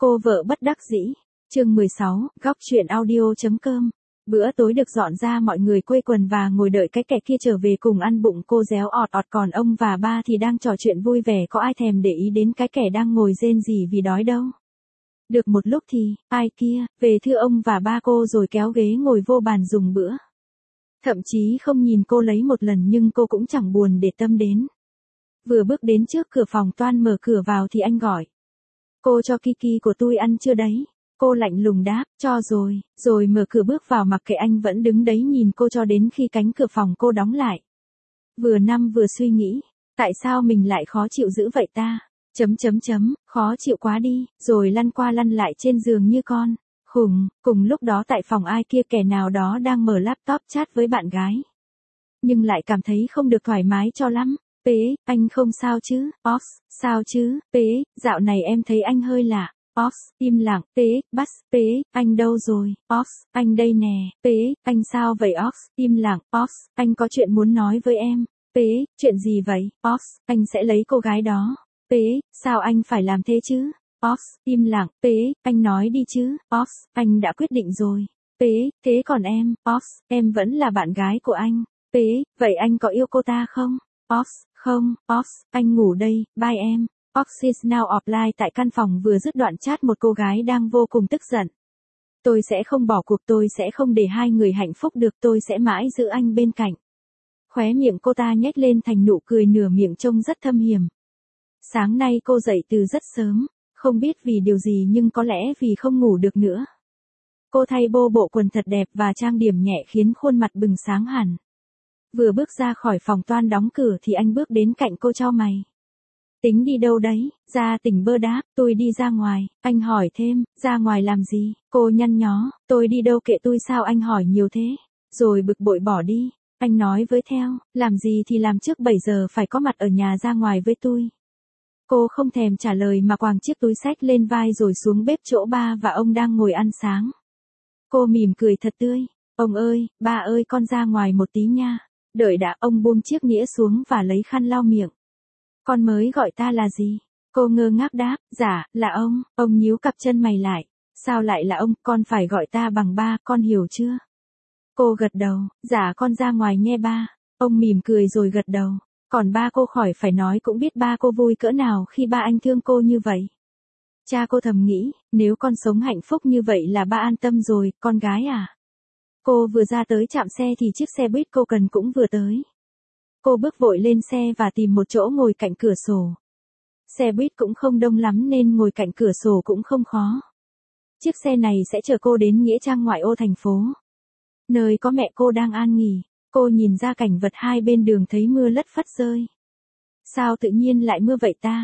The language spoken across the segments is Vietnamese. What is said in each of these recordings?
Cô vợ bất đắc dĩ. Chương 16, góc truyện audio.com. Bữa tối được dọn ra, mọi người quây quần và ngồi đợi cái kẻ kia trở về cùng ăn, bụng cô réo ọt ọt, còn ông và ba thì đang trò chuyện vui vẻ, có ai thèm để ý đến cái kẻ đang ngồi rên rỉ vì đói đâu. Được một lúc thì, ai kia, về thưa ông và ba cô rồi kéo ghế ngồi vô bàn dùng bữa. Thậm chí không nhìn cô lấy một lần nhưng cô cũng chẳng buồn để tâm đến. Vừa bước đến trước cửa phòng, Toan mở cửa vào thì anh gọi. Cô cho Kiki của tôi ăn chưa đấy? Cô lạnh lùng đáp, cho rồi mở cửa bước vào, mặc kệ anh vẫn đứng đấy nhìn cô cho đến khi cánh cửa phòng cô đóng lại. Vừa nằm vừa suy nghĩ, tại sao mình lại khó chịu dữ vậy ta? Khó chịu quá đi, rồi lăn qua lăn lại trên giường như con khùng. Cùng lúc đó tại phòng ai kia, kẻ nào đó đang mở laptop chat với bạn gái. Nhưng lại cảm thấy không được thoải mái cho lắm. Pế, anh không sao chứ? Ox, sao chứ? Pế, dạo này em thấy anh hơi lạ. Ox, im lặng. Pế, Bass, Pế, anh đâu rồi? Ox, anh đây nè. Pế, anh sao vậy? Ox, im lặng. Ox, anh có chuyện muốn nói với em. Pế, chuyện gì vậy? Ox, anh sẽ lấy cô gái đó. Pế, sao anh phải làm thế chứ? Ox, im lặng. Pế, anh nói đi chứ. Ox, anh đã quyết định rồi. Pế, thế còn em? Ox, em vẫn là bạn gái của anh. Pế, vậy anh có yêu cô ta không? Ox, không. Ox, anh ngủ đây, bye em. Ox is now offline. Tại căn phòng vừa dứt đoạn chat, một cô gái đang vô cùng tức giận. Tôi sẽ không bỏ cuộc, tôi sẽ không để hai người hạnh phúc được, tôi sẽ mãi giữ anh bên cạnh. Khóe miệng cô ta nhếch lên thành nụ cười nửa miệng trông rất thâm hiểm. Sáng nay cô dậy từ rất sớm, không biết vì điều gì nhưng có lẽ vì không ngủ được nữa. Cô thay bộ quần thật đẹp và trang điểm nhẹ khiến khuôn mặt bừng sáng hẳn. Vừa bước ra khỏi phòng, Toan đóng cửa thì anh bước đến cạnh cô, chau mày. Tính đi đâu đấy? Ra tỉnh bơ đáp, tôi đi ra ngoài. Anh hỏi thêm, ra ngoài làm gì? Cô nhăn nhó, tôi đi đâu kệ tôi, sao anh hỏi nhiều thế? Rồi bực bội bỏ đi. Anh nói với theo, làm gì thì làm, trước 7 giờ phải có mặt ở nhà, ra ngoài với tôi. Cô không thèm trả lời mà quàng chiếc túi xách lên vai rồi xuống bếp chỗ ba và ông đang ngồi ăn sáng. Cô mỉm cười thật tươi. Ông ơi, ba ơi, con ra ngoài một tí nha. Đợi đã. Ông buông chiếc nĩa xuống và lấy khăn lau miệng. Con mới gọi ta là gì? Cô ngơ ngác đáp, dạ, là ông. Ông nhíu cặp chân mày lại. Sao lại là ông? Con phải gọi ta bằng ba, con hiểu chưa? Cô gật đầu, dạ con ra ngoài nghe ba. Ông mỉm cười rồi gật đầu. Còn ba cô khỏi phải nói, cũng biết ba cô vui cỡ nào khi ba anh thương cô như vậy. Cha cô thầm nghĩ, nếu con sống hạnh phúc như vậy là ba an tâm rồi, con gái à. Cô vừa ra tới trạm xe thì chiếc xe buýt cô cần cũng vừa tới. Cô bước vội lên xe và tìm một chỗ ngồi cạnh cửa sổ. Xe buýt cũng không đông lắm nên ngồi cạnh cửa sổ cũng không khó. Chiếc xe này sẽ chở cô đến nghĩa trang ngoại ô thành phố, nơi có mẹ cô đang an nghỉ. Cô nhìn ra cảnh vật hai bên đường thấy mưa lất phất rơi. Sao tự nhiên lại mưa vậy ta?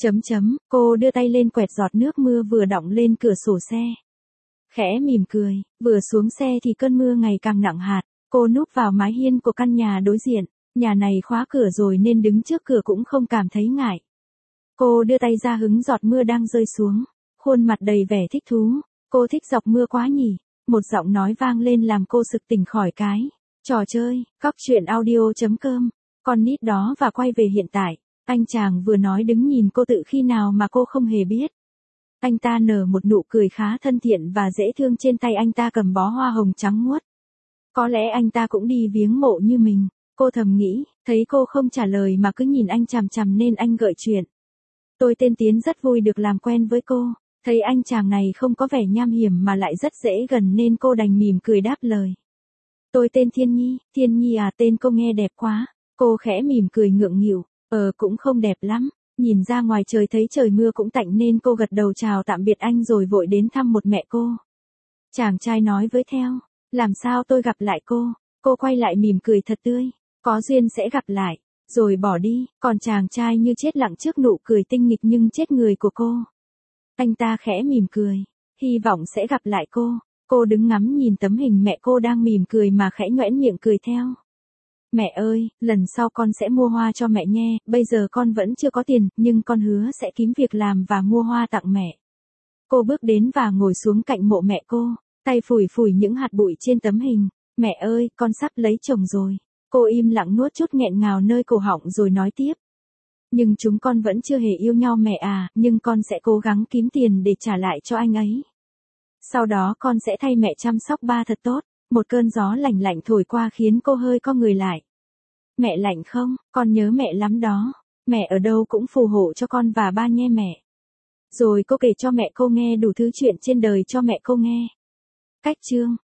Cô đưa tay lên quẹt giọt nước mưa vừa đọng lên cửa sổ xe. Khẽ mỉm cười, vừa xuống xe thì cơn mưa ngày càng nặng hạt. Cô núp vào mái hiên của căn nhà đối diện. Nhà này khóa cửa rồi nên đứng trước cửa cũng không cảm thấy ngại. Cô đưa tay ra hứng giọt mưa đang rơi xuống. Khuôn mặt đầy vẻ thích thú. Cô thích dọc mưa quá nhỉ? Một giọng nói vang lên làm cô sực tỉnh khỏi cái trò chơi. Góc truyện audio.com. Con nít đó và quay về hiện tại. Anh chàng vừa nói đứng nhìn cô tự khi nào mà cô không hề biết. Anh ta nở một nụ cười khá thân thiện và dễ thương, trên tay anh ta cầm bó hoa hồng trắng muốt. Có lẽ anh ta cũng đi viếng mộ như mình. Cô thầm nghĩ, thấy cô không trả lời mà cứ nhìn anh chằm chằm nên anh gợi chuyện. Tôi tên Tiến, rất vui được làm quen với cô. Thấy anh chàng này không có vẻ nham hiểm mà lại rất dễ gần nên cô đành mỉm cười đáp lời. Tôi tên Thiên Nhi à, tên cô nghe đẹp quá. Cô khẽ mỉm cười ngượng nghịu, cũng không đẹp lắm. Nhìn ra ngoài trời thấy trời mưa cũng tạnh nên cô gật đầu chào tạm biệt anh rồi vội đến thăm một mẹ cô. Chàng trai nói với theo, làm sao tôi gặp lại cô? Cô quay lại mỉm cười thật tươi, có duyên sẽ gặp lại, rồi bỏ đi. Còn chàng trai như chết lặng trước nụ cười tinh nghịch nhưng chết người của cô. Anh ta khẽ mỉm cười, hy vọng sẽ gặp lại cô. Cô đứng ngắm nhìn tấm hình mẹ cô đang mỉm cười mà khẽ nhoẻn miệng cười theo. Mẹ ơi, lần sau con sẽ mua hoa cho mẹ nhé, bây giờ con vẫn chưa có tiền, nhưng con hứa sẽ kiếm việc làm và mua hoa tặng mẹ. Cô bước đến và ngồi xuống cạnh mộ mẹ cô, tay phủi phủi những hạt bụi trên tấm hình. Mẹ ơi, con sắp lấy chồng rồi. Cô im lặng nuốt chút nghẹn ngào nơi cổ họng rồi nói tiếp. Nhưng chúng con vẫn chưa hề yêu nhau mẹ à, nhưng con sẽ cố gắng kiếm tiền để trả lại cho anh ấy. Sau đó con sẽ thay mẹ chăm sóc ba thật tốt. Một cơn gió lạnh lạnh thổi qua khiến cô hơi co người lại. Mẹ lạnh không, con nhớ mẹ lắm đó. Mẹ ở đâu cũng phù hộ cho con và ba nghe mẹ. Rồi cô kể cho mẹ cô nghe đủ thứ chuyện trên đời cho mẹ cô nghe. Cách chương